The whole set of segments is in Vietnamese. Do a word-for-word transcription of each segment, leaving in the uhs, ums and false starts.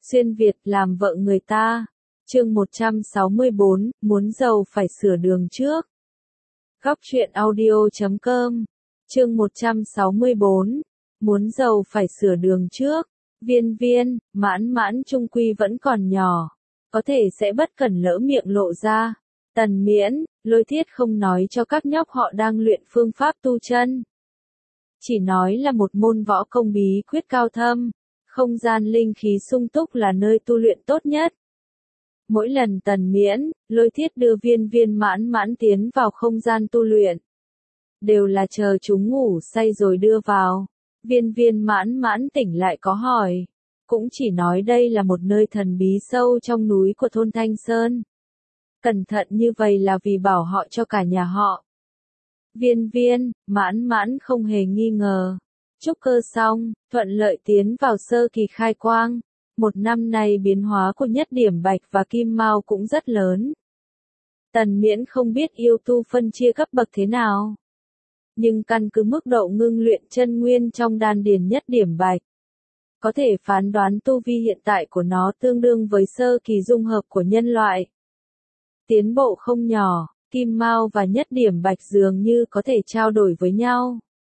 Xuyên Việt làm vợ người ta. Chương một trăm sáu mươi bốn, muốn giàu phải sửa đường trước. Góc truyện audio chấm com. Chương một trăm sáu mươi bốn, muốn giàu phải sửa đường trước. Viên Viên, Mãn Mãn chung quy vẫn còn nhỏ, có thể sẽ bất cẩn lỡ miệng lộ ra. Tần Miễn, Lôi Thiết không nói cho các nhóc họ đang luyện phương pháp tu chân. Chỉ nói là một môn võ công bí quyết cao thâm, không gian linh khí sung túc là nơi tu luyện tốt nhất. Mỗi lần Tần Miễn, Lôi Thiết đưa Viên Viên Mãn Mãn tiến vào không gian tu luyện, đều là chờ chúng ngủ say rồi đưa vào. Viên Viên Mãn Mãn tỉnh lại có hỏi, cũng chỉ nói đây là một nơi thần bí sâu trong núi của thôn Thanh Sơn. Cẩn thận như vậy là vì bảo họ cho cả nhà họ. Viên Viên, Mãn Mãn không hề nghi ngờ. Trúc cơ xong, thuận lợi tiến vào sơ kỳ khai quang. Một năm nay biến hóa của Nhất Điểm Bạch và Kim Mao cũng rất lớn. Tần Miễn không biết yêu tu phân chia cấp bậc thế nào, nhưng căn cứ mức độ ngưng luyện chân nguyên trong đan điền Nhất Điểm Bạch, có thể phán đoán tu vi hiện tại của nó tương đương với sơ kỳ dung hợp của nhân loại. Tiến bộ không nhỏ, Kim Mao và Nhất Điểm Bạch dường như có thể trao đổi với nhau.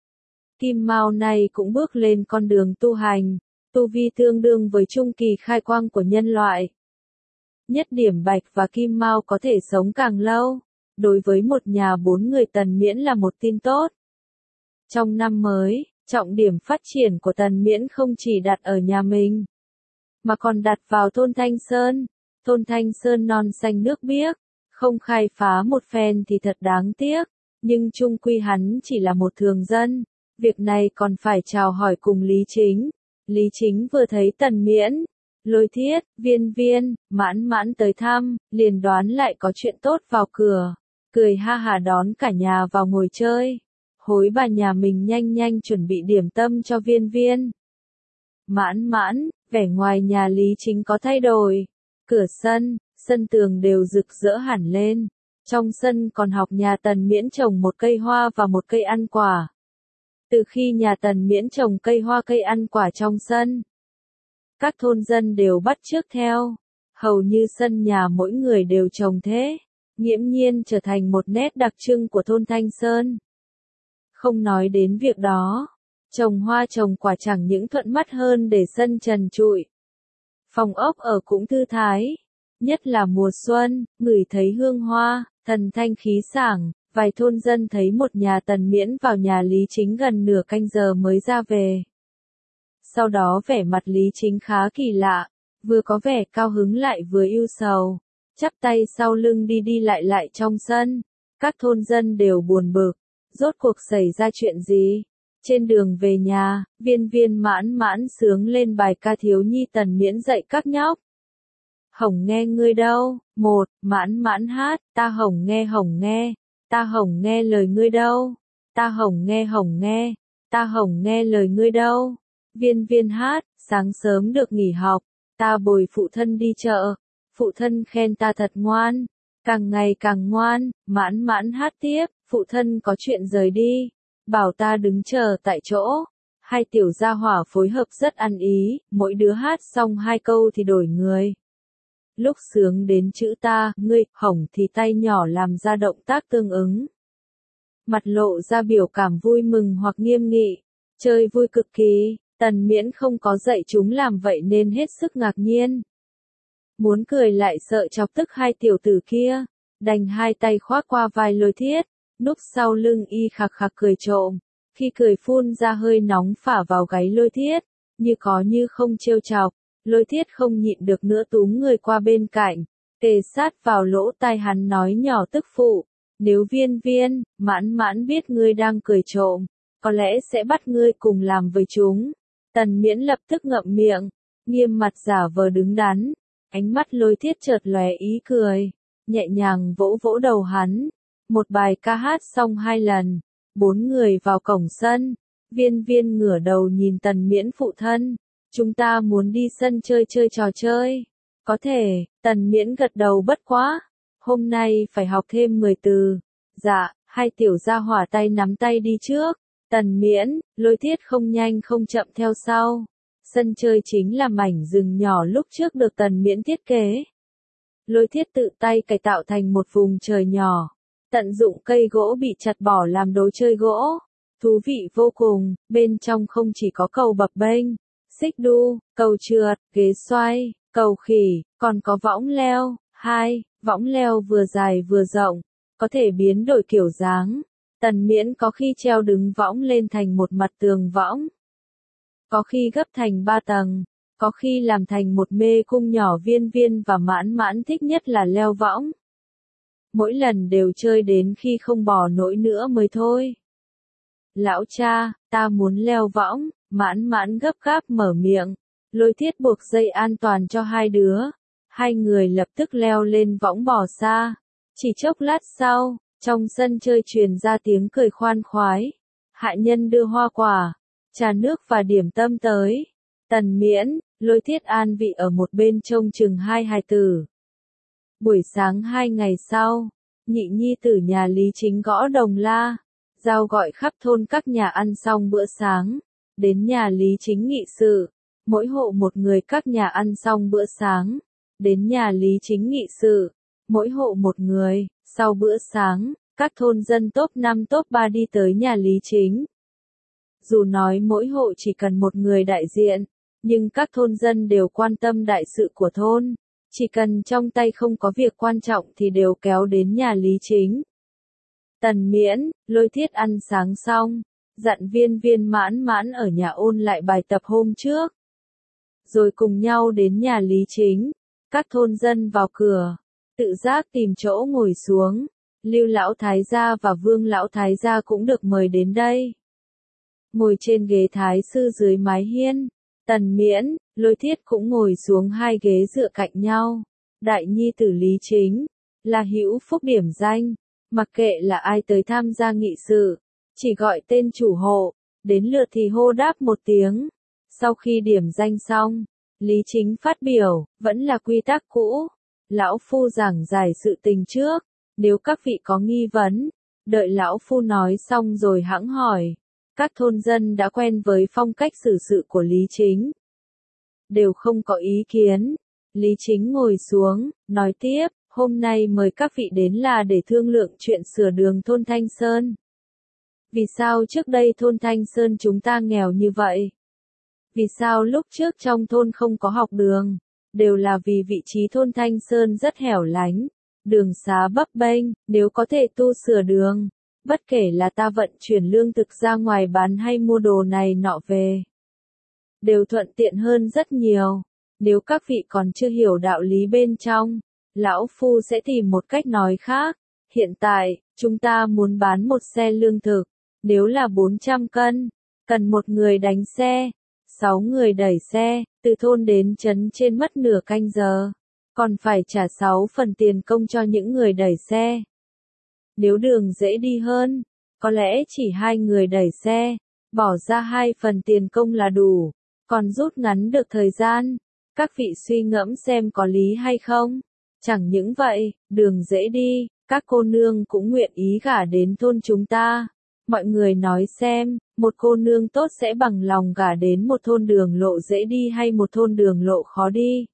Kim Mao này cũng bước lên con đường tu hành, tu vi tương đương với trung kỳ khai quang của nhân loại. Nhất Điểm Bạch và Kim Mao có thể sống càng lâu, đối với một nhà bốn người Tần Miễn là một tin tốt. Trong năm mới, trọng điểm phát triển của Tần Miễn không chỉ đặt ở nhà mình, mà còn đặt vào thôn Thanh Sơn. Thôn Thanh Sơn non xanh nước biếc, không khai phá một phen thì thật đáng tiếc, nhưng chung quy hắn chỉ là một thường dân, việc này còn phải chào hỏi cùng Lý Chính. Lý Chính vừa thấy Tần Miễn, Lôi Thiết, Viên Viên, Mãn Mãn tới thăm, liền đoán lại có chuyện tốt vào cửa, cười ha hả đón cả nhà vào ngồi chơi, hối bà nhà mình nhanh nhanh chuẩn bị điểm tâm cho Viên Viên. Mãn Mãn, vẻ ngoài nhà Lý Chính có thay đổi, cửa sân, sân tường đều rực rỡ hẳn lên, trong sân còn học nhà Tần Miễn trồng một cây hoa và một cây ăn quả. Từ khi nhà Tần Miễn trồng cây hoa cây ăn quả trong sân, các thôn dân đều bắt chước theo, hầu như sân nhà mỗi người đều trồng thế, nghiễm nhiên trở thành một nét đặc trưng của thôn Thanh Sơn. Không nói đến việc đó, trồng hoa trồng quả chẳng những thuận mắt hơn để sân trần trụi, phòng ốc ở cũng thư thái, nhất là mùa xuân, ngửi thấy hương hoa, thần thanh khí sảng. Vài thôn dân thấy một nhà Tần Miễn vào nhà Lý Chính gần nửa canh giờ mới ra về. Sau đó vẻ mặt Lý Chính khá kỳ lạ, vừa có vẻ cao hứng lại vừa ưu sầu, chắp tay sau lưng đi đi lại lại trong sân. Các thôn dân đều buồn bực, rốt cuộc xảy ra chuyện gì? Trên đường về nhà, Viên Viên Mãn Mãn sướng lên bài ca thiếu nhi Tần Miễn dạy các nhóc. Hổng nghe ngươi đâu, một, Mãn Mãn hát, ta hổng nghe hổng nghe. Ta hổng nghe lời ngươi đâu, ta hổng nghe hổng nghe, ta hổng nghe lời ngươi đâu. Viên Viên hát, sáng sớm được nghỉ học, ta bồi phụ thân đi chợ, phụ thân khen ta thật ngoan, càng ngày càng ngoan. Mãn Mãn hát tiếp, phụ thân có chuyện rời đi, bảo ta đứng chờ tại chỗ. Hai tiểu gia hỏa phối hợp rất ăn ý, mỗi đứa hát xong hai câu thì đổi người. Lúc sướng đến chữ ta, ngươi, hổng thì tay nhỏ làm ra động tác tương ứng. Mặt lộ ra biểu cảm vui mừng hoặc nghiêm nghị, chơi vui cực kỳ. Tần Miễn không có dạy chúng làm vậy nên hết sức ngạc nhiên. Muốn cười lại sợ chọc tức hai tiểu tử kia, đành hai tay khoác qua vai Lôi Thiết, núp sau lưng y khạc khạc cười trộm. Khi cười phun ra hơi nóng phả vào gáy Lôi Thiết, như có như không trêu chọc. Lôi Thiết không nhịn được nữa túm người qua bên cạnh, kề sát vào lỗ tai hắn nói nhỏ tức phụ, nếu Viên Viên, Mãn Mãn biết ngươi đang cười trộm, có lẽ sẽ bắt ngươi cùng làm với chúng. Tần Miễn lập tức ngậm miệng, nghiêm mặt giả vờ đứng đắn, ánh mắt Lôi Thiết chợt lóe ý cười, nhẹ nhàng vỗ vỗ đầu hắn. Một bài ca hát xong hai lần, bốn người vào cổng sân, Viên Viên ngửa đầu nhìn Tần Miễn phụ thân. Chúng ta muốn đi sân chơi chơi trò chơi. Có thể, Tần Miễn gật đầu bất quá. Hôm nay phải học thêm mười từ. Dạ, hai tiểu gia hỏa tay nắm tay đi trước. Tần Miễn, Lôi Thiết không nhanh không chậm theo sau. Sân chơi chính là mảnh rừng nhỏ lúc trước được Tần Miễn thiết kế. Lôi Thiết tự tay cải tạo thành một vùng trời nhỏ, tận dụng cây gỗ bị chặt bỏ làm đồ chơi gỗ. Thú vị vô cùng, bên trong không chỉ có cầu bập bênh, xích đu, cầu trượt, ghế xoay, cầu khỉ, còn có võng leo. Hai, võng leo vừa dài vừa rộng, có thể biến đổi kiểu dáng. Tần Miễn có khi treo đứng võng lên thành một mặt tường võng, có khi gấp thành ba tầng, có khi làm thành một mê cung nhỏ viên viên và Mãn Mãn thích nhất là leo võng. Mỗi lần đều chơi đến khi không bò nổi nữa mới thôi. Lão cha, ta muốn leo võng, Mãn Mãn gấp gáp mở miệng. Lôi Thiết buộc dây an toàn cho hai đứa. Hai người lập tức leo lên võng bò xa. Chỉ chốc lát sau, trong sân chơi truyền ra tiếng cười khoan khoái. Hạ nhân đưa hoa quả, trà nước và điểm tâm tới. Tần Miễn, Lôi Thiết an vị ở một bên trông chừng hai hài tử. Buổi sáng hai ngày sau, nhị nhi tử nhà Lý Chính gõ đồng la, giao gọi khắp thôn các nhà ăn xong bữa sáng, đến nhà Lý Chính nghị sự, mỗi hộ một người các nhà ăn xong bữa sáng, đến nhà Lý Chính nghị sự, mỗi hộ một người, sau bữa sáng, các thôn dân top năm top ba đi tới nhà Lý Chính. Dù nói mỗi hộ chỉ cần một người đại diện, nhưng các thôn dân đều quan tâm đại sự của thôn, chỉ cần trong tay không có việc quan trọng thì đều kéo đến nhà Lý Chính. Tần Miễn, Lôi Thiết ăn sáng xong, dặn Viên Viên Mãn Mãn ở nhà ôn lại bài tập hôm trước. Rồi cùng nhau đến nhà Lý Chính, các thôn dân vào cửa, tự giác tìm chỗ ngồi xuống, Lưu Lão Thái Gia và Vương Lão Thái Gia cũng được mời đến đây. Ngồi trên ghế thái sư dưới mái hiên, Tần Miễn, Lôi Thiết cũng ngồi xuống hai ghế dựa cạnh nhau. Đại nhi tử Lý Chính, là hữu phúc điểm danh, mặc kệ là ai tới tham gia nghị sự, chỉ gọi tên chủ hộ, đến lượt thì hô đáp một tiếng. Sau khi điểm danh xong, Lý Chính phát biểu, vẫn là quy tắc cũ. Lão Phu giảng giải sự tình trước, nếu các vị có nghi vấn, đợi Lão Phu nói xong rồi hẵng hỏi. Các thôn dân đã quen với phong cách xử sự của Lý Chính, đều không có ý kiến. Lý Chính ngồi xuống, nói tiếp, hôm nay mời các vị đến là để thương lượng chuyện sửa đường thôn Thanh Sơn. Vì sao trước đây thôn Thanh Sơn chúng ta nghèo như vậy? Vì sao lúc trước trong thôn không có học đường? Đều là vì vị trí thôn Thanh Sơn rất hẻo lánh, đường xá bấp bênh, nếu có thể tu sửa đường, bất kể là ta vận chuyển lương thực ra ngoài bán hay mua đồ này nọ về, đều thuận tiện hơn rất nhiều. Nếu các vị còn chưa hiểu đạo lý bên trong, Lão Phu sẽ tìm một cách nói khác. Hiện tại, chúng ta muốn bán một xe lương thực, nếu là bốn trăm cân, cần một người đánh xe, sáu người đẩy xe, từ thôn đến trấn trên mất nửa canh giờ, còn phải trả sáu phần tiền công cho những người đẩy xe. Nếu đường dễ đi hơn, có lẽ chỉ hai người đẩy xe, bỏ ra hai phần tiền công là đủ, còn rút ngắn được thời gian. Các vị suy ngẫm xem có lý hay không? Chẳng những vậy, đường dễ đi, các cô nương cũng nguyện ý gả đến thôn chúng ta. Mọi người nói xem, một cô nương tốt sẽ bằng lòng gả đến một thôn đường lộ dễ đi hay một thôn đường lộ khó đi.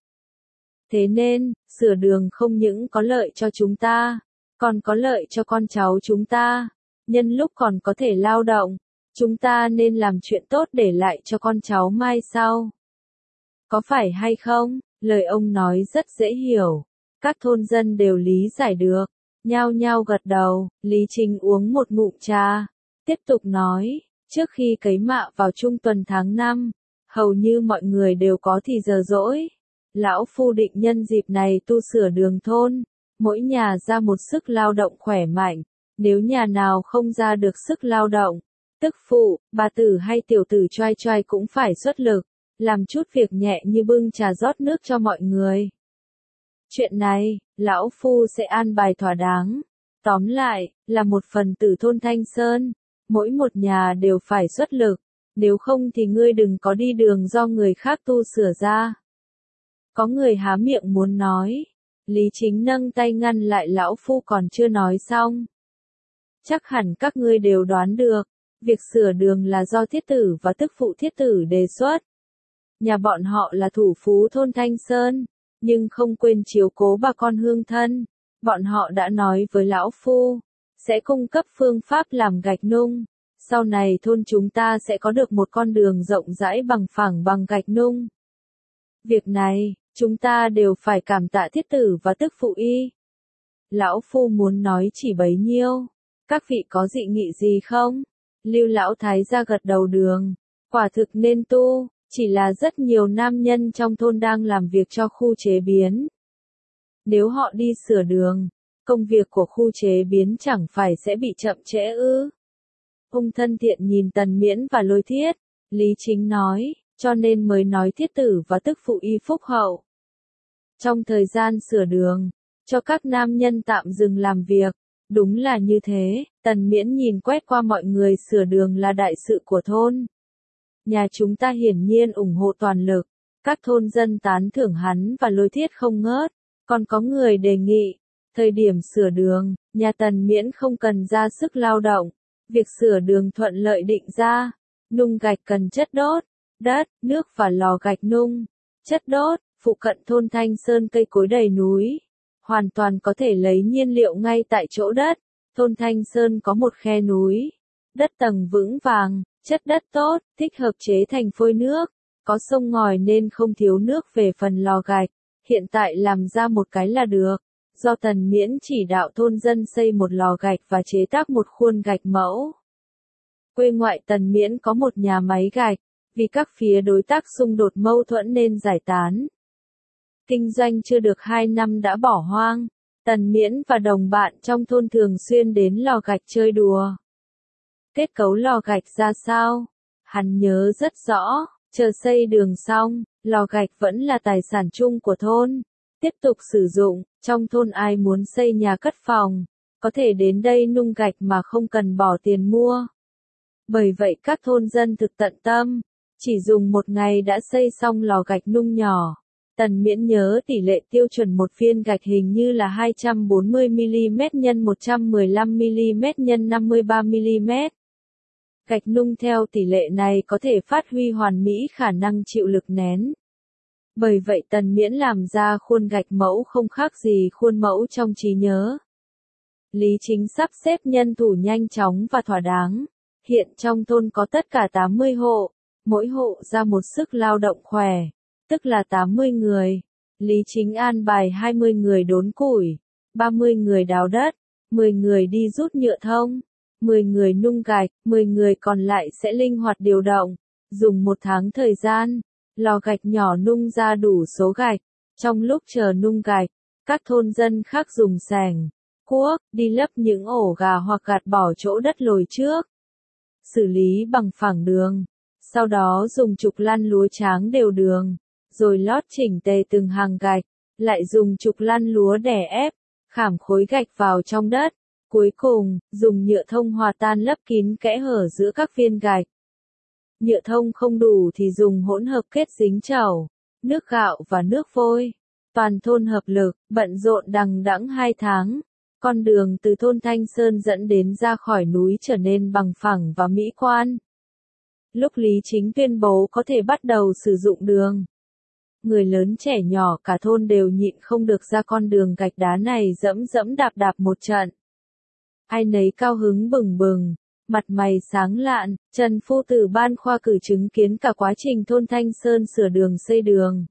Thế nên, sửa đường không những có lợi cho chúng ta, còn có lợi cho con cháu chúng ta. Nhân lúc còn có thể lao động, chúng ta nên làm chuyện tốt để lại cho con cháu mai sau. Có phải hay không? Lời ông nói rất dễ hiểu. Các thôn dân đều lý giải được, nhao nhao gật đầu. Lý Chính uống một ngụm trà, tiếp tục nói, trước khi cấy mạ vào trung tuần tháng năm, hầu như mọi người đều có thì giờ rỗi. Lão Phu định nhân dịp này tu sửa đường thôn, mỗi nhà ra một sức lao động khỏe mạnh, nếu nhà nào không ra được sức lao động, tức phụ, bà tử hay tiểu tử choai choai cũng phải xuất lực, làm chút việc nhẹ như bưng trà rót nước cho mọi người. Chuyện này, Lão Phu sẽ an bài thỏa đáng. Tóm lại, là một phần tử thôn Thanh Sơn, mỗi một nhà đều phải xuất lực, nếu không thì ngươi đừng có đi đường do người khác tu sửa ra. Có người há miệng muốn nói, Lý Chính nâng tay ngăn lại Lão Phu còn chưa nói xong. Chắc hẳn các ngươi đều đoán được, việc sửa đường là do thiết tử và tức phụ thiết tử đề xuất. Nhà bọn họ là thủ phú thôn Thanh Sơn, nhưng không quên chiếu cố bà con hương thân. Bọn họ đã nói với lão phu, sẽ cung cấp phương pháp làm gạch nung. Sau này thôn chúng ta sẽ có được một con đường rộng rãi bằng phẳng bằng gạch nung. Việc này, chúng ta đều phải cảm tạ thiết tử và tức phụ y. Lão phu muốn nói chỉ bấy nhiêu. Các vị có dị nghị gì không? Lưu lão thái gia gật đầu đường. Quả thực nên tu, chỉ là rất nhiều nam nhân trong thôn đang làm việc cho khu chế biến. Nếu họ đi sửa đường, công việc của khu chế biến chẳng phải sẽ bị chậm trễ ư? Ung thân thiện nhìn Tần Miễn và Lôi Thiết, Lý Chính nói, cho nên mới nói thiết tử và tức phụ y phúc hậu. Trong thời gian sửa đường, cho các nam nhân tạm dừng làm việc, đúng là như thế. Tần Miễn nhìn quét qua mọi người, sửa đường là đại sự của thôn. Nhà chúng ta hiển nhiên ủng hộ toàn lực, các thôn dân tán thưởng hắn và Lôi Thiết không ngớt. Còn có người đề nghị, thời điểm sửa đường, nhà Tần Miễn không cần ra sức lao động. Việc sửa đường thuận lợi định ra, nung gạch cần chất đốt, đất, nước và lò gạch nung. Chất đốt, phụ cận thôn Thanh Sơn cây cối đầy núi, hoàn toàn có thể lấy nhiên liệu ngay tại chỗ đất. Thôn Thanh Sơn có một khe núi, đất tầng vững vàng, chất đất tốt, thích hợp chế thành phôi nước, có sông ngòi nên không thiếu nước về phần lò gạch. Hiện tại làm ra một cái là được. Do Tần Miễn chỉ đạo thôn dân xây một lò gạch và chế tác một khuôn gạch mẫu. Quê ngoại Tần Miễn có một nhà máy gạch, vì các phía đối tác xung đột mâu thuẫn nên giải tán. Kinh doanh chưa được hai năm đã bỏ hoang, Tần Miễn và đồng bạn trong thôn thường xuyên đến lò gạch chơi đùa. Kết cấu lò gạch ra sao? Hắn nhớ rất rõ, chờ xây đường xong, lò gạch vẫn là tài sản chung của thôn. Tiếp tục sử dụng, trong thôn ai muốn xây nhà cất phòng, có thể đến đây nung gạch mà không cần bỏ tiền mua. Bởi vậy các thôn dân thực tận tâm, chỉ dùng một ngày đã xây xong lò gạch nung nhỏ. Tần Miễn nhớ tỷ lệ tiêu chuẩn một viên gạch hình như là hai trăm bốn mươi mi-li-mét nhân một trăm mười lăm mi-li-mét nhân năm mươi ba mi-li-mét. Gạch nung theo tỷ lệ này có thể phát huy hoàn mỹ khả năng chịu lực nén. Bởi vậy Tần Miễn làm ra khuôn gạch mẫu không khác gì khuôn mẫu trong trí nhớ. Lý Chính sắp xếp nhân thủ nhanh chóng và thỏa đáng. Hiện trong thôn có tất cả tám mươi hộ, mỗi hộ ra một sức lao động khỏe, tức là tám mươi người. Lý Chính an bài hai mươi người đốn củi, ba mươi người đào đất, mười người đi rút nhựa thông, mười người nung gạch, mười người còn lại sẽ linh hoạt điều động. Dùng một tháng thời gian, lò gạch nhỏ nung ra đủ số gạch. Trong lúc chờ nung gạch, các thôn dân khác dùng xẻng, cuốc, đi lấp những ổ gà hoặc gạt bỏ chỗ đất lồi trước. Xử lý bằng phẳng đường. Sau đó dùng trục lăn lúa tráng đều đường, rồi lót chỉnh tề từng hàng gạch, lại dùng trục lăn lúa đè ép, khảm khối gạch vào trong đất. Cuối cùng, dùng nhựa thông hòa tan lấp kín kẽ hở giữa các viên gạch. Nhựa thông không đủ thì dùng hỗn hợp kết dính chảo, nước gạo và nước vôi. Toàn thôn hợp lực, bận rộn đằng đẵng hai tháng. Con đường từ thôn Thanh Sơn dẫn đến ra khỏi núi trở nên bằng phẳng và mỹ quan. Lúc Lý Chính tuyên bố có thể bắt đầu sử dụng đường, người lớn trẻ nhỏ cả thôn đều nhịn không được ra con đường gạch đá này dẫm dẫm đạp đạp một trận. Ai nấy cao hứng bừng bừng, mặt mày sáng lạn. Trần Phu Tử ban khoa cử chứng kiến cả quá trình thôn Thanh Sơn sửa đường xây đường.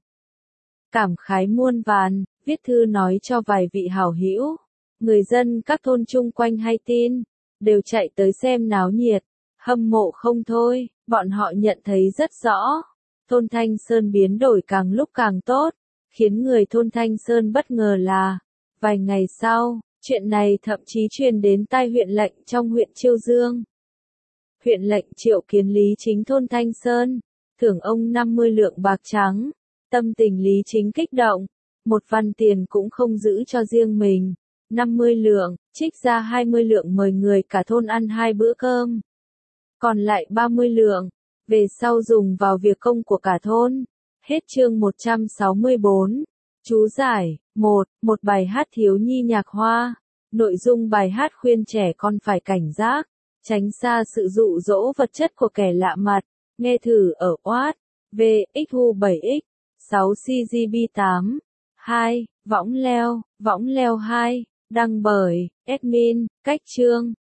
Cảm khái muôn vàn, viết thư nói cho vài vị hảo hữu. Người dân các thôn chung quanh hay tin, đều chạy tới xem náo nhiệt, hâm mộ không thôi. Bọn họ nhận thấy rất rõ, thôn Thanh Sơn biến đổi càng lúc càng tốt, khiến người thôn Thanh Sơn bất ngờ là, vài ngày sau, chuyện này thậm chí truyền đến tai huyện lệnh trong huyện Chiêu Dương. Huyện lệnh triệu kiến Lý Chính thôn Thanh Sơn, thưởng ông năm mươi lượng bạc trắng. Tâm tình Lý Chính kích động, một văn tiền cũng không giữ cho riêng mình. năm mươi lượng, trích ra hai mươi lượng mời người cả thôn ăn hai bữa cơm. Còn lại ba mươi lượng, về sau dùng vào việc công của cả thôn. Hết chương một trăm sáu mươi bốn. Chú giải, một. Một bài hát thiếu nhi nhạc hoa. Nội dung bài hát khuyên trẻ con phải cảnh giác, tránh xa sự dụ dỗ vật chất của kẻ lạ mặt. Nghe thử ở Oát. V X U bảy X, sáu C G B tám, hai, võng leo, võng leo hai, đăng bởi, admin, cách chương.